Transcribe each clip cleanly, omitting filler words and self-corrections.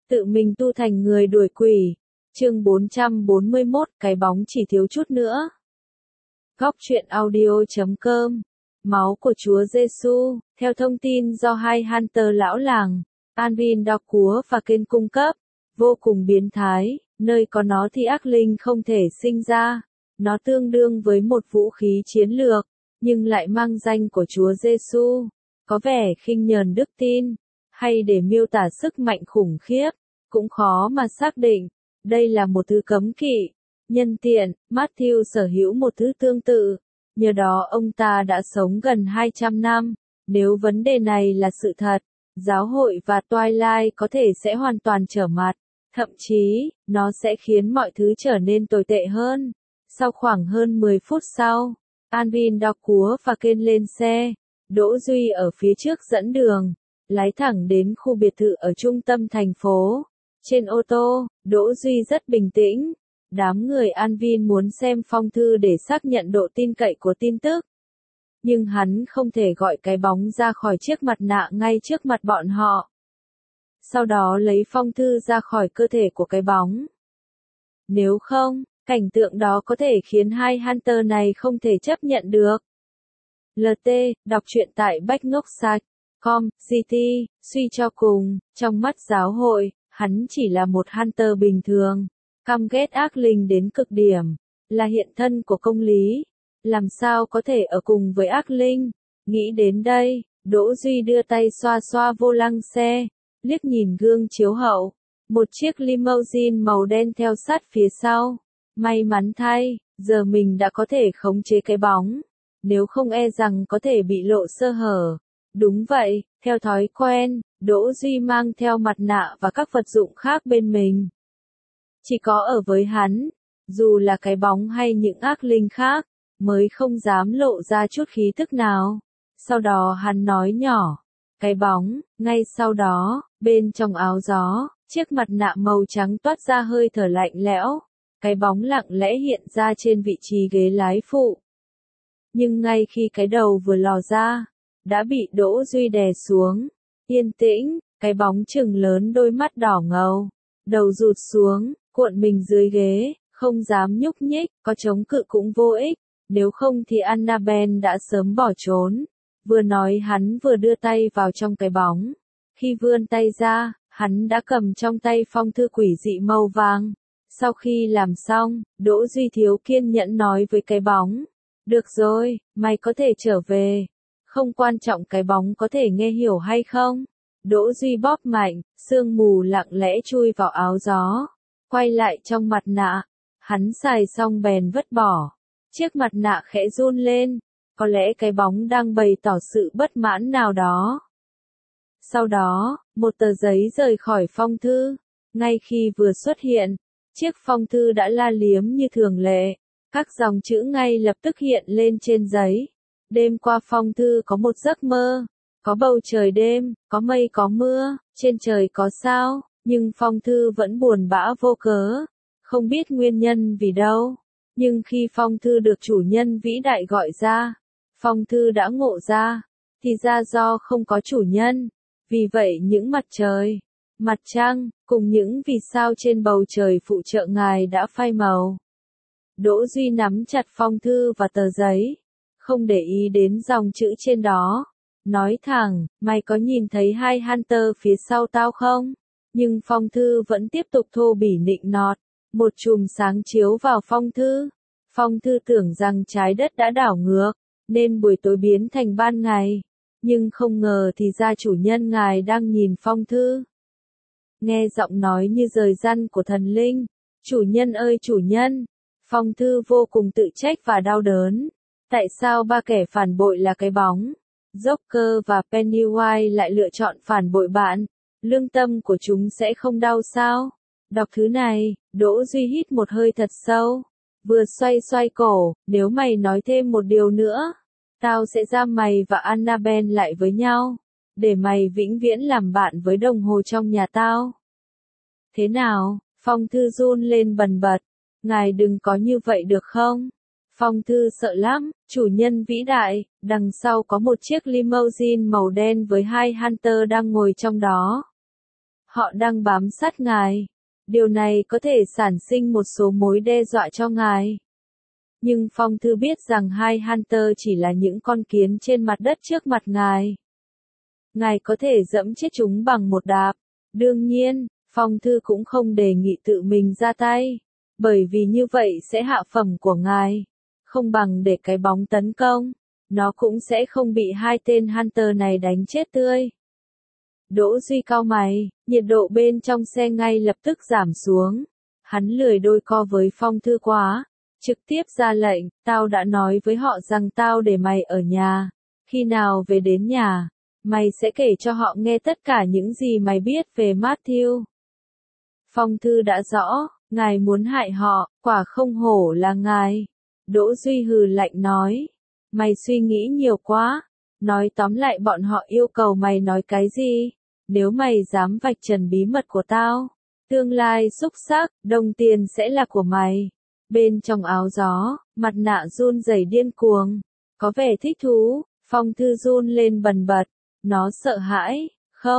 tự mình tu thành người đuổi quỷ. Chương 441, cái bóng chỉ thiếu chút nữa. Góc truyện audio.com. Máu của Chúa Giêsu, theo thông tin do hai Hunter lão làng, Alvin Đọc và Ken cung cấp, vô cùng biến thái, nơi có nó thì ác linh không thể sinh ra. Nó tương đương với một vũ khí chiến lược, nhưng lại mang danh của Chúa Giêsu, có vẻ khinh nhờn đức tin, hay để miêu tả sức mạnh khủng khiếp, cũng khó mà xác định. Đây là một thứ cấm kỵ. Nhân tiện, Matthew sở hữu một thứ tương tự, nhờ đó ông ta đã sống gần 200 năm. Nếu vấn đề này là sự thật, giáo hội và Twilight có thể sẽ hoàn toàn trở mặt, thậm chí, nó sẽ khiến mọi thứ trở nên tồi tệ hơn. Sau khoảng hơn 10 phút sau, Alvin Đọc và Ken lên xe, Đỗ Duy ở phía trước dẫn đường, lái thẳng đến khu biệt thự ở trung tâm thành phố. Trên ô tô, Đỗ Duy rất bình tĩnh. Đám người Alvin muốn xem phong thư để xác nhận độ tin cậy của tin tức. Nhưng hắn không thể gọi cái bóng ra khỏi chiếc mặt nạ ngay trước mặt bọn họ. Sau đó lấy phong thư ra khỏi cơ thể của cái bóng. Nếu không, cảnh tượng đó có thể khiến hai Hunter này không thể chấp nhận được. LT, đọc truyện tại bách-ngốc-sạch.com, GT, suy cho cùng, trong mắt giáo hội, hắn chỉ là một Hunter bình thường, căm ghét ác linh đến cực điểm, là hiện thân của công lý. Làm sao có thể ở cùng với ác linh? Nghĩ đến đây, Đỗ Duy đưa tay xoa xoa vô lăng xe, liếc nhìn gương chiếu hậu, một chiếc limousine màu đen theo sát phía sau. May mắn thay, giờ mình đã có thể khống chế cái bóng, nếu không e rằng có thể bị lộ sơ hở. Đúng vậy, theo thói quen, Đỗ Duy mang theo mặt nạ và các vật dụng khác bên mình. Chỉ có ở với hắn, dù là cái bóng hay những ác linh khác, mới không dám lộ ra chút khí tức nào. Sau đó hắn nói nhỏ, cái bóng, ngay sau đó, bên trong áo gió, chiếc mặt nạ màu trắng toát ra hơi thở lạnh lẽo. Cái bóng lặng lẽ hiện ra trên vị trí ghế lái phụ. Nhưng ngay khi cái đầu vừa lò ra, đã bị Đỗ Duy đè xuống. Yên tĩnh, cái bóng trừng lớn đôi mắt đỏ ngầu, đầu rụt xuống, cuộn mình dưới ghế, không dám nhúc nhích, có chống cự cũng vô ích, nếu không thì Annabelle đã sớm bỏ trốn. Vừa nói hắn vừa đưa tay vào trong cái bóng. Khi vươn tay ra, hắn đã cầm trong tay phong thư quỷ dị màu vàng. Sau khi làm xong, Đỗ Duy thiếu kiên nhẫn nói với cái bóng. Được rồi, mày có thể trở về. Không quan trọng cái bóng có thể nghe hiểu hay không. Đỗ Duy bóp mạnh, sương mù lặng lẽ chui vào áo gió. Quay lại trong mặt nạ. Hắn xài xong bèn vứt bỏ. Chiếc mặt nạ khẽ run lên. Có lẽ cái bóng đang bày tỏ sự bất mãn nào đó. Sau đó, một tờ giấy rời khỏi phong thư. Ngay khi vừa xuất hiện, chiếc phong thư đã la liếm như thường lệ. Các dòng chữ ngay lập tức hiện lên trên giấy. Đêm qua phong thư có một giấc mơ. Có bầu trời đêm, có mây có mưa, trên trời có sao, nhưng phong thư vẫn buồn bã vô cớ. Không biết nguyên nhân vì đâu. Nhưng khi phong thư được chủ nhân vĩ đại gọi ra, phong thư đã ngộ ra, thì ra do không có chủ nhân. Vì vậy những mặt trời, mặt trăng, cùng những vì sao trên bầu trời phụ trợ ngài đã phai màu. Đỗ Duy nắm chặt phong thư và tờ giấy, không để ý đến dòng chữ trên đó. Nói thẳng, mày có nhìn thấy hai Hunter phía sau tao không? Nhưng phong thư vẫn tiếp tục thô bỉ nịnh nọt. Một chùm sáng chiếu vào phong thư. Phong thư tưởng rằng trái đất đã đảo ngược, nên buổi tối biến thành ban ngày. Nhưng không ngờ thì ra chủ nhân ngài đang nhìn phong thư. Nghe giọng nói như rời răn của thần linh. Chủ nhân ơi chủ nhân! Phong thư vô cùng tự trách và đau đớn. Tại sao ba kẻ phản bội là cái bóng? Joker và Pennywise lại lựa chọn phản bội bạn. Lương tâm của chúng sẽ không đau sao? Đọc thứ này, Đỗ Duy hít một hơi thật sâu. Vừa xoay cổ, nếu mày nói thêm một điều nữa, tao sẽ giam mày và Annabelle lại với nhau. Để mày vĩnh viễn làm bạn với đồng hồ trong nhà tao. Thế nào? Phong thư run lên bần bật. Ngài đừng có như vậy được không? Phong thư sợ lắm, chủ nhân vĩ đại, đằng sau có một chiếc limousine màu đen với hai Hunter đang ngồi trong đó. Họ đang bám sát ngài. Điều này có thể sản sinh một số mối đe dọa cho ngài. Nhưng Phong Thư biết rằng hai Hunter chỉ là những con kiến trên mặt đất trước mặt ngài. Ngài có thể dẫm chết chúng bằng một đạp. Đương nhiên, Phong Thư cũng không đề nghị tự mình ra tay, bởi vì như vậy sẽ hạ phẩm của ngài. Không bằng để cái bóng tấn công, nó cũng sẽ không bị hai tên Hunter này đánh chết tươi. Đỗ Duy cau mày, nhiệt độ bên trong xe ngay lập tức giảm xuống. Hắn lười đôi co với Phong Thư quá, trực tiếp ra lệnh, tao đã nói với họ rằng tao để mày ở nhà. Khi nào về đến nhà, mày sẽ kể cho họ nghe tất cả những gì mày biết về Matthew. Phong Thư đã rõ, ngài muốn hại họ, quả không hổ là ngài. Đỗ Duy hừ lạnh nói, mày suy nghĩ nhiều quá. Nói tóm lại bọn họ yêu cầu mày nói cái gì? Nếu mày dám vạch trần bí mật của tao, tương lai xúc xắc, đồng tiền sẽ là của mày. Bên trong áo gió, mặt nạ run rẩy điên cuồng, có vẻ thích thú. Phong Thư run lên bần bật, nó sợ hãi.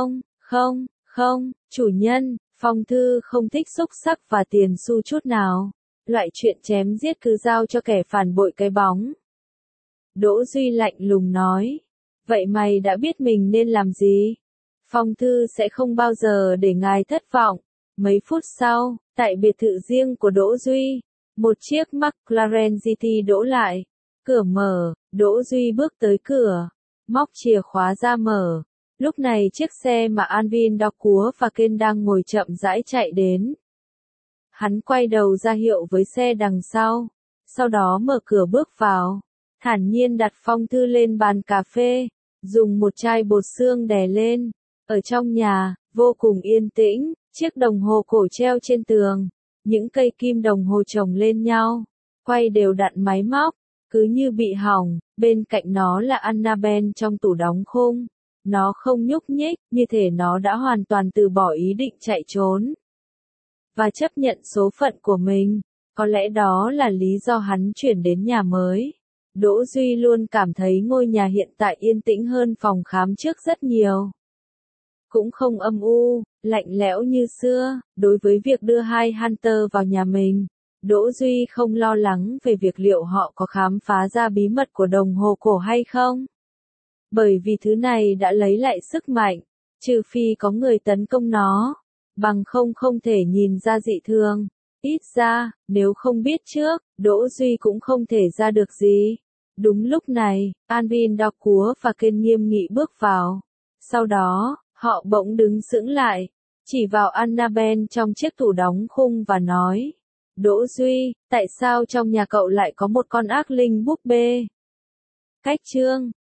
Không, chủ nhân, Phong Thư không thích xúc xắc và tiền xu chút nào. Loại chuyện chém giết cứ giao cho kẻ phản bội cái bóng. Đỗ Duy lạnh lùng nói, vậy mày đã biết mình nên làm gì? Phong Thư sẽ không bao giờ để ngài thất vọng. Mấy phút sau, tại biệt thự riêng của Đỗ Duy, một chiếc McLaren GT đỗ lại. Cửa mở, Đỗ Duy bước tới cửa, móc chìa khóa ra mở. Lúc này chiếc xe mà Alvin Đọc và Ken đang ngồi chậm rãi chạy đến. Hắn quay đầu ra hiệu với xe đằng sau đó mở cửa bước vào. Thản nhiên đặt Phong Thư lên bàn cà phê, dùng một chai bột xương đè lên. Ở trong nhà, vô cùng yên tĩnh, chiếc đồng hồ cổ treo trên tường, những cây kim đồng hồ chồng lên nhau, quay đều đặn máy móc, cứ như bị hỏng, bên cạnh nó là Annabelle trong tủ đóng khung. Nó không nhúc nhích, như thể nó đã hoàn toàn từ bỏ ý định chạy trốn. Và chấp nhận số phận của mình, có lẽ đó là lý do hắn chuyển đến nhà mới. Đỗ Duy luôn cảm thấy ngôi nhà hiện tại yên tĩnh hơn phòng khám trước rất nhiều. Cũng không âm u, lạnh lẽo như xưa. Đối với việc đưa hai Hunter vào nhà mình, Đỗ Duy không lo lắng về việc liệu họ có khám phá ra bí mật của đồng hồ cổ hay không. Bởi vì thứ này đã lấy lại sức mạnh, trừ phi có người tấn công nó, bằng không thể nhìn ra dị thường. Ít ra, nếu không biết trước, Đỗ Duy cũng không thể ra được gì. Đúng lúc này, Alvin Đọc và Ken nghiêm nghị bước vào. Sau đó, họ bỗng đứng sững lại, chỉ vào Annabelle trong chiếc tủ đóng khung và nói, Đỗ Duy, tại sao trong nhà cậu lại có một con ác linh búp bê? Cách chương